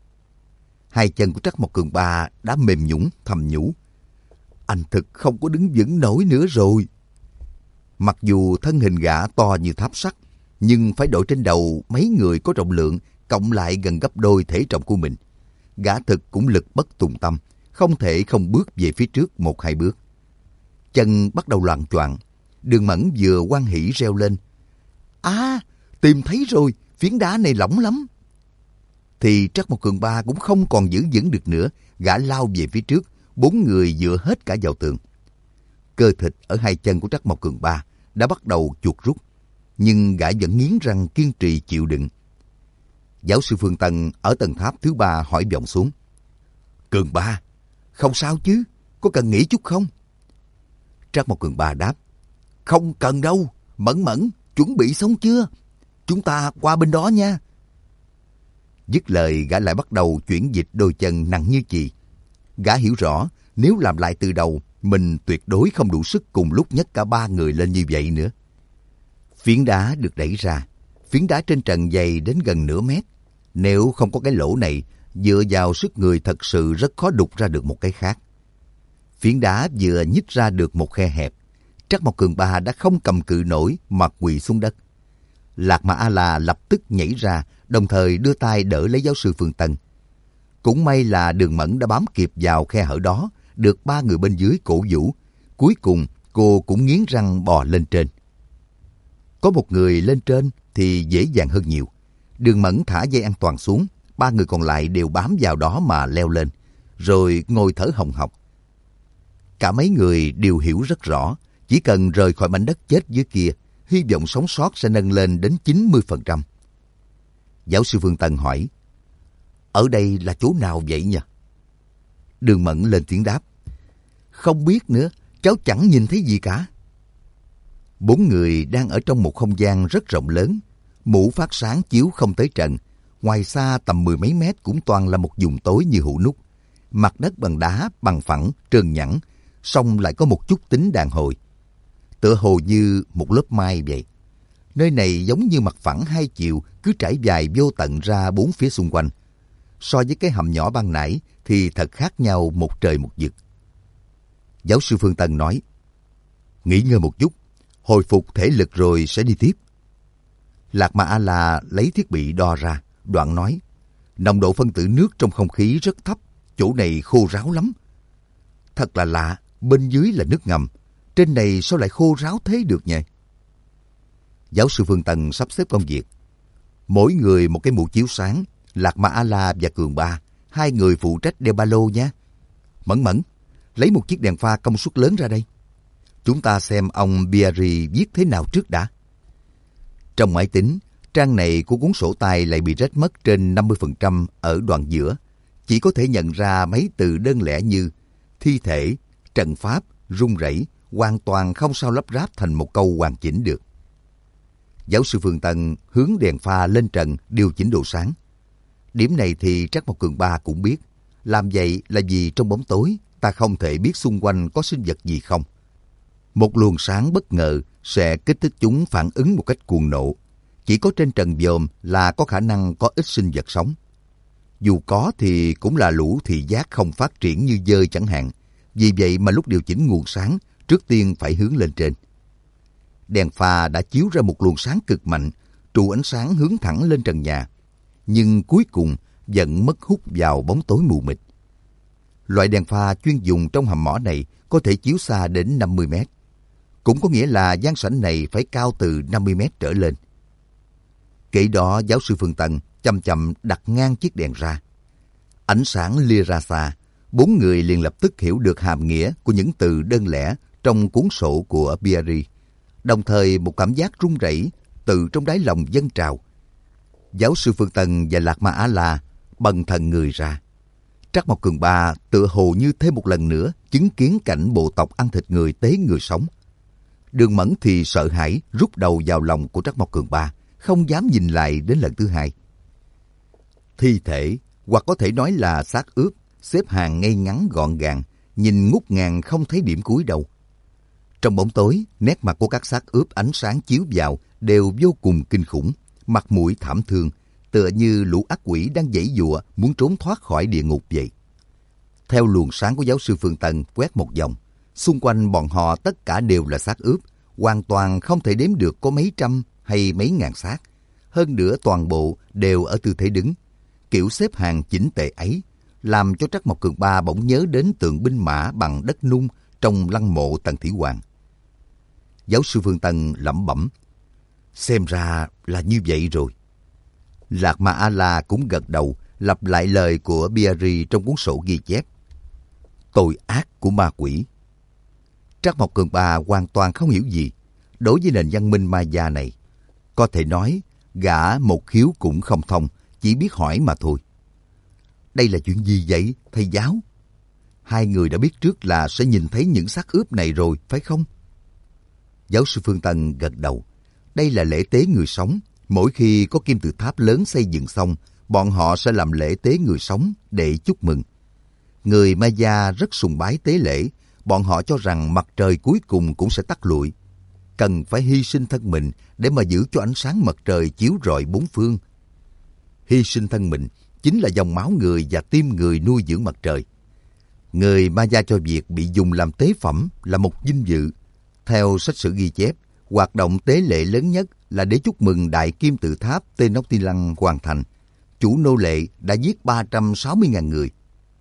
Speaker 1: Hai chân của Trắc Mộc Cường Ba đã mềm nhũn, thầm nhủ: Anh thực không có đứng vững nổi nữa rồi. Mặc dù thân hình gã to như tháp sắt, nhưng phải đội trên đầu mấy người có trọng lượng cộng lại gần gấp đôi thể trọng của mình. Gã thực cũng lực bất tùng tâm, không thể không bước về phía trước một hai bước. Chân bắt đầu loạng choạng. Đường Mẫn vừa hoan hỉ reo lên: À, tìm thấy rồi, phiến đá này lỏng lắm. Thì Trắc Mộc Cường Ba cũng không còn giữ vững được nữa, gã lao về phía trước, bốn người dựa hết cả vào tường. Cơ thịt ở hai chân của Trắc Mộc Cường Ba đã bắt đầu chuột rút, nhưng gã vẫn nghiến răng kiên trì chịu đựng. Giáo sư Phương Tân ở tầng tháp thứ ba hỏi vọng xuống: Cường Ba, không sao chứ, có cần nghỉ chút không? Trắc Mộc Cường Ba đáp: Không cần đâu, Mẫn Mẫn, chuẩn bị xong chưa? Chúng ta qua bên đó nha. Dứt lời, gã lại bắt đầu chuyển dịch đôi chân nặng như chì. Gã hiểu rõ, nếu làm lại từ đầu, mình tuyệt đối không đủ sức cùng lúc nhấc cả ba người lên như vậy nữa. Phiến đá được đẩy ra. Phiến đá trên trần dày đến gần nửa mét. Nếu không có cái lỗ này, dựa vào sức người thật sự rất khó đục ra được một cái khác. Phiến đá vừa nhích ra được một khe hẹp. Trắc Mộc Cường Ba đã không cầm cự nổi mà quỳ xuống đất. Lạc Ma A-la lập tức nhảy ra, đồng thời đưa tay đỡ lấy giáo sư Phương Tân. Cũng may là Đường Mẫn đã bám kịp vào khe hở đó, được ba người bên dưới cổ vũ. Cuối cùng, cô cũng nghiến răng bò lên trên. Có một người lên trên thì dễ dàng hơn nhiều. Đường Mẫn thả dây an toàn xuống, ba người còn lại đều bám vào đó mà leo lên, rồi ngồi thở hồng hộc. Cả mấy người đều hiểu rất rõ, chỉ cần rời khỏi mảnh đất chết dưới kia, hy vọng sống sót sẽ nâng lên đến chín mươi phần trăm. Giáo sư Phương Tân hỏi: Ở đây là chỗ nào vậy nhỉ? Đường Mẫn lên tiếng đáp: Không biết nữa, cháu chẳng nhìn thấy gì cả. Bốn người đang ở trong một không gian rất rộng lớn, mũ phát sáng chiếu không tới trần. Ngoài xa tầm mười mấy mét cũng toàn là một vùng tối như hũ nút. Mặt đất bằng đá, bằng phẳng, trơn nhẵn, song lại có một chút tính đàn hồi. Tựa hồ như một lớp mai vậy. Nơi này giống như mặt phẳng hai chiều cứ trải dài vô tận ra bốn phía xung quanh. So với cái hầm nhỏ ban nãy thì thật khác nhau một trời một vực. Giáo sư Phương Tân nói: Nghỉ ngơi một chút, hồi phục thể lực rồi sẽ đi tiếp. Lạc Ma A-la lấy thiết bị đo ra, đoạn nói: Nồng độ phân tử nước trong không khí rất thấp, chỗ này khô ráo lắm. Thật là lạ, bên dưới là nước ngầm, trên này sao lại khô ráo thế được nhỉ? Giáo sư Phương Tân sắp xếp công việc. Mỗi người một cái mũ chiếu sáng, Lạc Ma A-la và Cường Ba, hai người phụ trách đeo ba lô nhé. Mẫn Mẫn, lấy một chiếc đèn pha công suất lớn ra đây. Chúng ta xem ông Biari viết thế nào trước đã. Trong máy tính, trang này của cuốn sổ tay lại bị rách mất trên năm mươi phần trăm ở đoạn giữa. Chỉ có thể nhận ra mấy từ đơn lẻ như thi thể, trận pháp, rung rẩy, hoàn toàn không sao lắp ráp thành một câu hoàn chỉnh được. Giáo sư Phương Tân hướng đèn pha lên trần điều chỉnh độ sáng. Điểm này thì Trác Mộc Cường Ba cũng biết. Làm vậy là vì trong bóng tối ta không thể biết xung quanh có sinh vật gì không. Một luồng sáng bất ngờ sẽ kích thích chúng phản ứng một cách cuồng nộ. Chỉ có trên trần vòm là có khả năng có ít sinh vật sống. Dù có thì cũng là lũ thị giác không phát triển như dơi chẳng hạn. Vì vậy mà lúc điều chỉnh nguồn sáng, trước tiên phải hướng lên trên. Đèn pha đã chiếu ra một luồng sáng cực mạnh, trụ ánh sáng hướng thẳng lên trần nhà. Nhưng cuối cùng vẫn mất hút vào bóng tối mù mịt. Loại đèn pha chuyên dùng trong hầm mỏ này có thể chiếu xa đến năm mươi mét. Cũng có nghĩa là gian sảnh này phải cao từ năm mươi mét trở lên. Kể đó giáo sư Phương Tân chậm chậm đặt ngang chiếc đèn ra. Ánh sáng lia ra xa, bốn người liền lập tức hiểu được hàm nghĩa của những từ đơn lẻ trong cuốn sổ của Pierre. Đồng thời một cảm giác run rẩy từ trong đáy lòng dâng trào. Giáo sư Phương Tân và Lạc Ma A-la bần thần người ra. Trác Mộc Cường Ba tựa hồ như thêm một lần nữa chứng kiến cảnh bộ tộc ăn thịt người tế người sống. Đường Mẫn thì sợ hãi rút đầu vào lòng của Trác Mộc Cường Ba, không dám nhìn lại đến lần thứ hai. Thi thể, hoặc có thể nói là xác ướp, xếp hàng ngay ngắn gọn gàng, nhìn ngút ngàn không thấy điểm cuối đâu. Trong bóng tối, nét mặt của các xác ướp ánh sáng chiếu vào đều vô cùng kinh khủng, mặt mũi thảm thương, tựa như lũ ác quỷ đang giãy giụa muốn trốn thoát khỏi địa ngục vậy. Theo luồng sáng của giáo sư Phương Tân quét một vòng, xung quanh bọn họ tất cả đều là xác ướp, hoàn toàn không thể đếm được có mấy trăm hay mấy ngàn xác. Hơn nữa toàn bộ đều ở tư thế đứng. Kiểu xếp hàng chỉnh tề ấy làm cho Trác Mộc Cường Ba bỗng nhớ đến tượng binh mã bằng đất nung trong lăng mộ Tần Thủy Hoàng. Giáo sư Phương Tân lẩm bẩm, xem ra là như vậy rồi. Lạc Ma A-la cũng gật đầu, lặp lại lời của Pierre trong cuốn sổ ghi chép. Tội ác của ma quỷ. Trác Mộc Cường Ba hoàn toàn không hiểu gì. Đối với nền văn minh Maya này, có thể nói gã một khiếu cũng không thông, chỉ biết hỏi mà thôi. Đây là chuyện gì vậy, thầy giáo? Hai người đã biết trước là sẽ nhìn thấy những xác ướp này rồi, phải không? Giáo sư Phương Tân gật đầu. Đây là lễ tế người sống. Mỗi khi có kim tự tháp lớn xây dựng xong, bọn họ sẽ làm lễ tế người sống để chúc mừng. Người Maya rất sùng bái tế lễ. Bọn họ cho rằng mặt trời cuối cùng cũng sẽ tắt lụi. Cần phải hy sinh thân mình để mà giữ cho ánh sáng mặt trời chiếu rọi bốn phương. Hy sinh thân mình chính là dòng máu người và tim người nuôi dưỡng mặt trời. Người Maya cho việc bị dùng làm tế phẩm là một vinh dự. Theo sách sử ghi chép, hoạt động tế lễ lớn nhất là để chúc mừng đại kim tự tháp Tenochtitlan hoàn thành. Chủ nô lệ đã giết ba trăm sáu mươi nghìn người.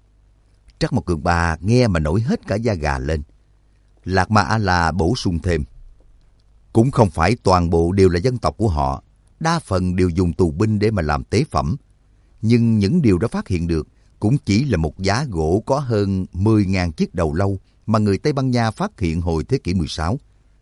Speaker 1: Trác Mộc Cường Ba nghe mà nổi hết cả da gà lên. Lạc Ma A-la bổ sung thêm. Cũng không phải toàn bộ đều là dân tộc của họ. Đa phần đều dùng tù binh để mà làm tế phẩm. Nhưng những điều đã phát hiện được cũng chỉ là một giá gỗ có hơn mười nghìn chiếc đầu lâu mà người Tây Ban Nha phát hiện hồi thế kỷ mười sáu.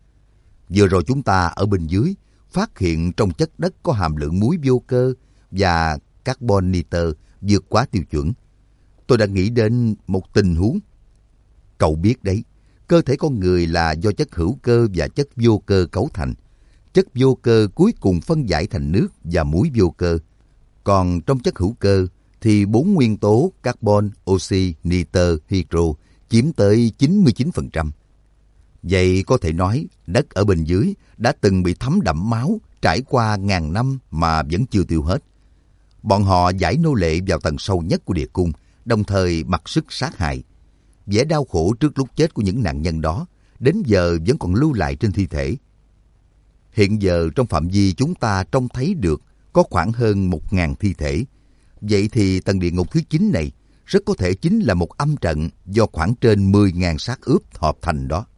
Speaker 1: Vừa rồi chúng ta ở bên dưới phát hiện trong chất đất có hàm lượng muối vô cơ và carbon nitơ vượt quá tiêu chuẩn. Tôi đã nghĩ đến một tình huống. Cậu biết đấy, cơ thể con người là do chất hữu cơ và chất vô cơ cấu thành. Chất vô cơ cuối cùng phân giải thành nước và muối vô cơ. Còn trong chất hữu cơ thì bốn nguyên tố carbon, oxy, nitơ, hydro chiếm tới chín mươi chín phần trăm. Vậy có thể nói đất ở bên dưới đã từng bị thấm đẫm máu trải qua ngàn năm mà vẫn chưa tiêu hết. Bọn họ giải nô lệ vào tầng sâu nhất của địa cung, đồng thời mặc sức sát hại. Vẻ đau khổ trước lúc chết của những nạn nhân đó đến giờ vẫn còn lưu lại trên thi thể. Hiện giờ trong phạm vi chúng ta trông thấy được có khoảng hơn một ngàn thi thể. Vậy thì tầng địa ngục thứ chín này rất có thể chính là một âm trận do khoảng trên mười nghìn xác ướp hợp thành đó.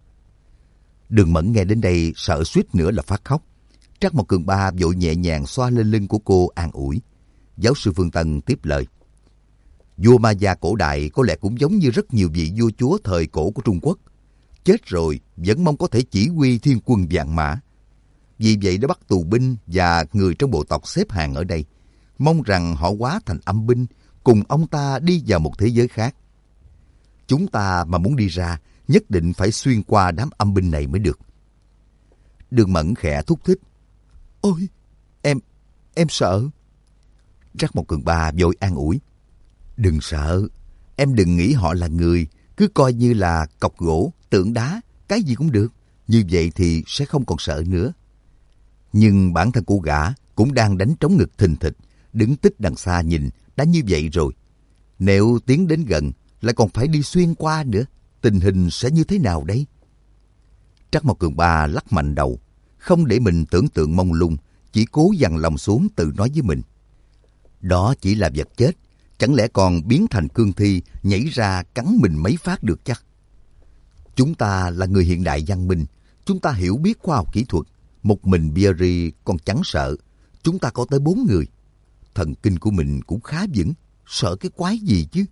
Speaker 1: Đường Mẫn nghe đến đây sợ suýt nữa là phát khóc. Trác Mộc Cường Ba vội nhẹ nhàng xoa lên lưng của cô an ủi. Giáo sư Phương Tân tiếp lời. Vua Maya cổ đại có lẽ cũng giống như rất nhiều vị vua chúa thời cổ của Trung Quốc. Chết rồi vẫn mong có thể chỉ huy thiên quân vạn mã. Vì vậy đã bắt tù binh và người trong bộ tộc xếp hàng ở đây, mong rằng họ hóa thành âm binh, cùng ông ta đi vào một thế giới khác. Chúng ta mà muốn đi ra, nhất định phải xuyên qua đám âm binh này mới được. Đường Mẫn khẽ thúc thích. Ôi, em, em sợ. Trắc Mộc Cường Ba vội an ủi. Đừng sợ, em đừng nghĩ họ là người, cứ coi như là cọc gỗ, tượng đá, cái gì cũng được. Như vậy thì sẽ không còn sợ nữa. Nhưng bản thân cô gã cũng đang đánh trống ngực thình thịch, đứng tích đằng xa nhìn, đã như vậy rồi. Nếu tiến đến gần, lại còn phải đi xuyên qua nữa, tình hình sẽ như thế nào đây? Trắc Mộc Cường Ba lắc mạnh đầu, không để mình tưởng tượng mông lung, chỉ cố dằn lòng xuống tự nói với mình. Đó chỉ là vật chết, chẳng lẽ còn biến thành cương thi nhảy ra cắn mình mấy phát được chắc? Chúng ta là người hiện đại văn minh, chúng ta hiểu biết khoa học kỹ thuật, một mình Beery còn chẳng sợ, chúng ta có tới bốn người. Thần kinh của mình cũng khá vững, sợ cái quái gì chứ?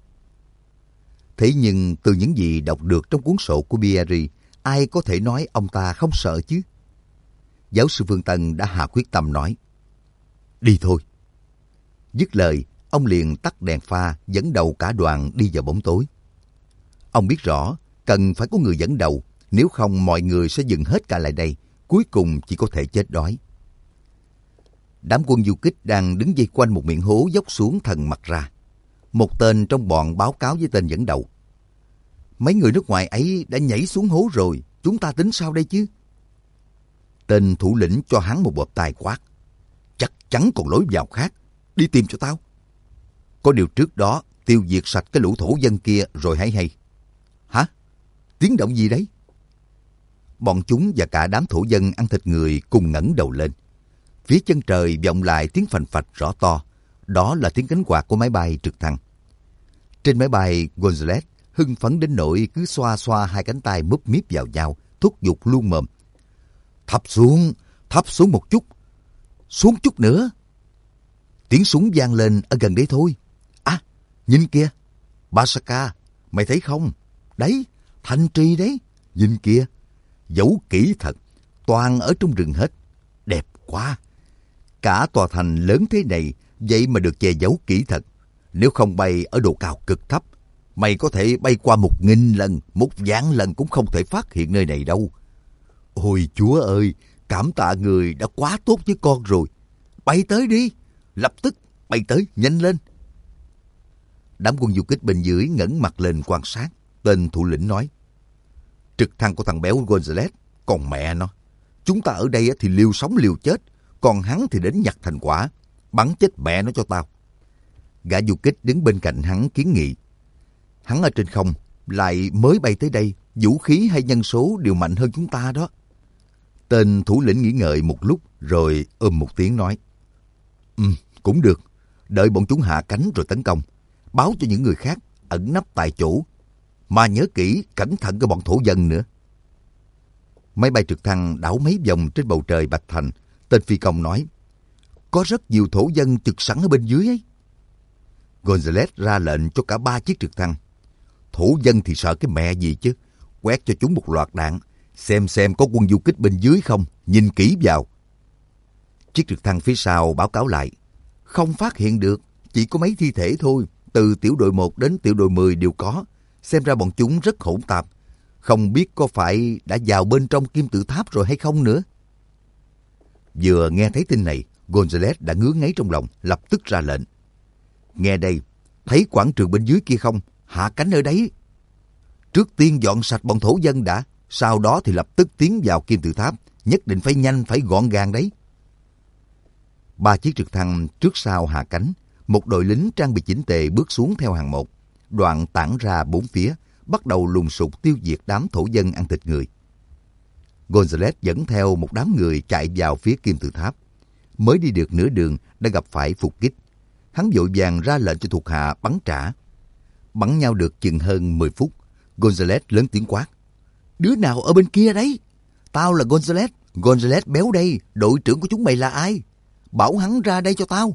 Speaker 1: Thế nhưng từ những gì đọc được trong cuốn sổ của Beery, ai có thể nói ông ta không sợ chứ? Giáo sư Phương Tân đã hạ quyết tâm nói, đi thôi. Dứt lời, ông liền tắt đèn pha dẫn đầu cả đoàn đi vào bóng tối. Ông biết rõ, cần phải có người dẫn đầu, nếu không mọi người sẽ dừng hết cả lại đây, cuối cùng chỉ có thể chết đói. Đám quân du kích đang đứng vây quanh một miệng hố dốc xuống thần mặt ra. Một tên trong bọn báo cáo với tên dẫn đầu. Mấy người nước ngoài ấy đã nhảy xuống hố rồi, chúng ta tính sao đây chứ? Tên thủ lĩnh cho hắn một bộp tai quát. Chắc chắn còn lối vào khác, đi tìm cho tao. Có điều trước đó tiêu diệt sạch cái lũ thổ dân kia rồi hãy hay. Hả? Tiếng động gì đấy? Bọn chúng và cả đám thổ dân ăn thịt người cùng ngẩng đầu lên. Phía chân trời vọng lại tiếng phành phạch rõ to. Đó là tiếng cánh quạt của máy bay trực thăng. Trên máy bay, Gonzales hưng phấn đến nỗi cứ xoa xoa hai cánh tay múp míp vào nhau, thúc giục luôn mồm. Thấp xuống, thấp xuống một chút. Xuống chút nữa. Tiếng súng vang lên ở gần đấy thôi. À, nhìn kìa. Basaka, mày thấy không? Đấy, thành trì đấy. Nhìn kìa. Giấu kỹ thật. Toàn ở trong rừng hết. Đẹp quá. Cả tòa thành lớn thế này, vậy mà được che giấu kỹ thật. Nếu không bay ở độ cao cực thấp, mày có thể bay qua một nghìn lần, một vạn lần cũng không thể phát hiện nơi này đâu. Ôi Chúa ơi, cảm tạ người đã quá tốt với con rồi. Bay tới đi, lập tức bay tới, nhanh lên. Đám quân du kích bên dưới ngẩng mặt lên quan sát. Tên thủ lĩnh nói, trực thăng của thằng béo Gonzales, còn mẹ nó. Chúng ta ở đây thì liều sống liều chết, còn hắn thì đến nhặt thành quả. Bắn chết mẹ nó cho tao. Gã du kích đứng bên cạnh hắn kiến nghị. Hắn ở trên không, lại mới bay tới đây, vũ khí hay nhân số đều mạnh hơn chúng ta đó. Tên thủ lĩnh nghĩ ngợi một lúc rồi ôm một tiếng nói. Ừ, cũng được. Đợi bọn chúng hạ cánh rồi tấn công. Báo cho những người khác ẩn nấp tại chỗ. Mà nhớ kỹ, cẩn thận cái bọn thổ dân nữa. Máy bay trực thăng đảo mấy vòng trên bầu trời Bạch Thành. Tên phi công nói, có rất nhiều thổ dân trực sẵn ở bên dưới ấy. Gonzales ra lệnh cho cả ba chiếc trực thăng. Thổ dân thì sợ cái mẹ gì chứ. Quét cho chúng một loạt đạn. Xem xem có quân du kích bên dưới không. Nhìn kỹ vào. Chiếc trực thăng phía sau báo cáo lại. Không phát hiện được. Chỉ có mấy thi thể thôi. Từ tiểu đội một đến tiểu đội mười đều có. Xem ra bọn chúng rất hỗn tạp. Không biết có phải đã vào bên trong kim tự tháp rồi hay không nữa. Vừa nghe thấy tin này, Gonzales đã ngứa ngáy trong lòng, lập tức ra lệnh. Nghe đây, thấy quảng trường bên dưới kia không? Hạ cánh ở đấy. Trước tiên dọn sạch bọn thổ dân đã, sau đó thì lập tức tiến vào kim tự tháp. Nhất định phải nhanh, phải gọn gàng đấy. Ba chiếc trực thăng trước sau hạ cánh. Một đội lính trang bị chỉnh tề bước xuống theo hàng một. Đoạn tản ra bốn phía, bắt đầu lùng sục tiêu diệt đám thổ dân ăn thịt người. Gonzales dẫn theo một đám người chạy vào phía kim tự tháp. Mới đi được nửa đường đã gặp phải phục kích. Hắn vội vàng ra lệnh cho thuộc hạ bắn trả. Bắn nhau được chừng hơn mười phút, Gonzales lớn tiếng quát. Đứa nào ở bên kia đấy? Tao là Gonzales, Gonzales béo đây, đội trưởng của chúng mày là ai? Bảo hắn ra đây cho tao.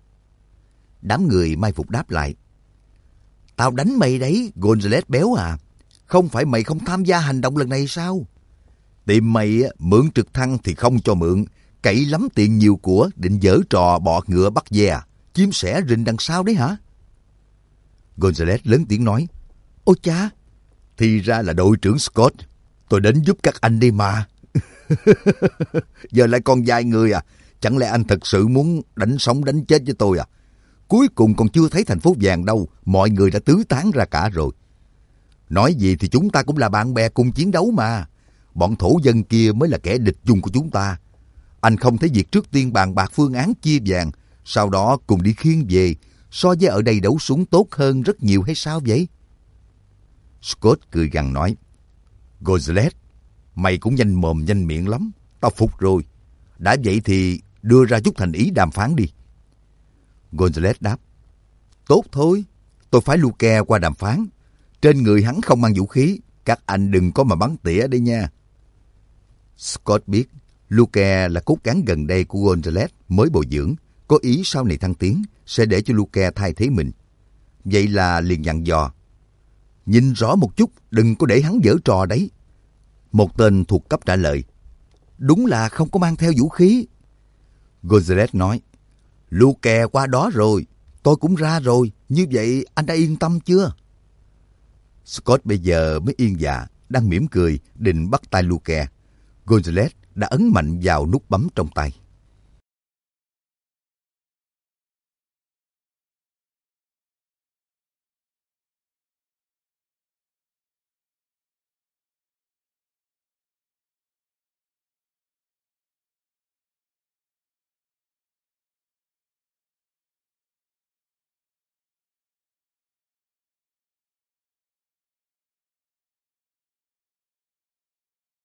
Speaker 1: Đám người mai phục đáp lại. Tao đánh mày đấy, Gonzales béo à. Không phải mày không tham gia hành động lần này sao? Tìm mày mượn trực thăng thì không cho mượn. Cậy lắm tiền nhiều của, định giở trò bọ ngựa bắt ve à? Chim sẻ rình đằng sau đấy hả? Gonzales lớn tiếng nói. Ôi cha, thì ra là đội trưởng Scott. Tôi đến giúp các anh đi mà. Giờ lại còn vài người à? Chẳng lẽ anh thật sự muốn đánh sống đánh chết với tôi à? Cuối cùng còn chưa thấy thành phố vàng đâu, mọi người đã tứ tán ra cả rồi. Nói gì thì chúng ta cũng là bạn bè cùng chiến đấu mà. Bọn thổ dân kia mới là kẻ địch chung của chúng ta. Anh không thấy việc trước tiên bàn bạc phương án chia vàng, sau đó cùng đi khiêng về, so với ở đây đấu súng tốt hơn rất nhiều hay sao vậy? Scott cười gằn nói, Gonzales, mày cũng nhanh mồm nhanh miệng lắm, tao phục rồi. Đã vậy thì đưa ra chút thành ý đàm phán đi. Gonzales đáp, tốt thôi, tôi phái Luke qua đàm phán. Trên người hắn không mang vũ khí, các anh đừng có mà bắn tỉa đây nha. Scott biết Luke là cốt cán gần đây của Gonzales mới bồi dưỡng, có ý sau này thăng tiến sẽ để cho Luke thay thế mình. Vậy là liền dặn dò, nhìn rõ một chút, đừng có để hắn giở trò đấy. Một tên thuộc cấp trả lời, đúng là không có mang theo vũ khí. Gonzales nói, Luke qua đó rồi, tôi cũng ra rồi, như vậy anh đã yên tâm chưa? Scott bây giờ mới yên dạ, đang mỉm cười định bắt tay Luke. Gonzales đã ấn mạnh vào nút bấm trong tay.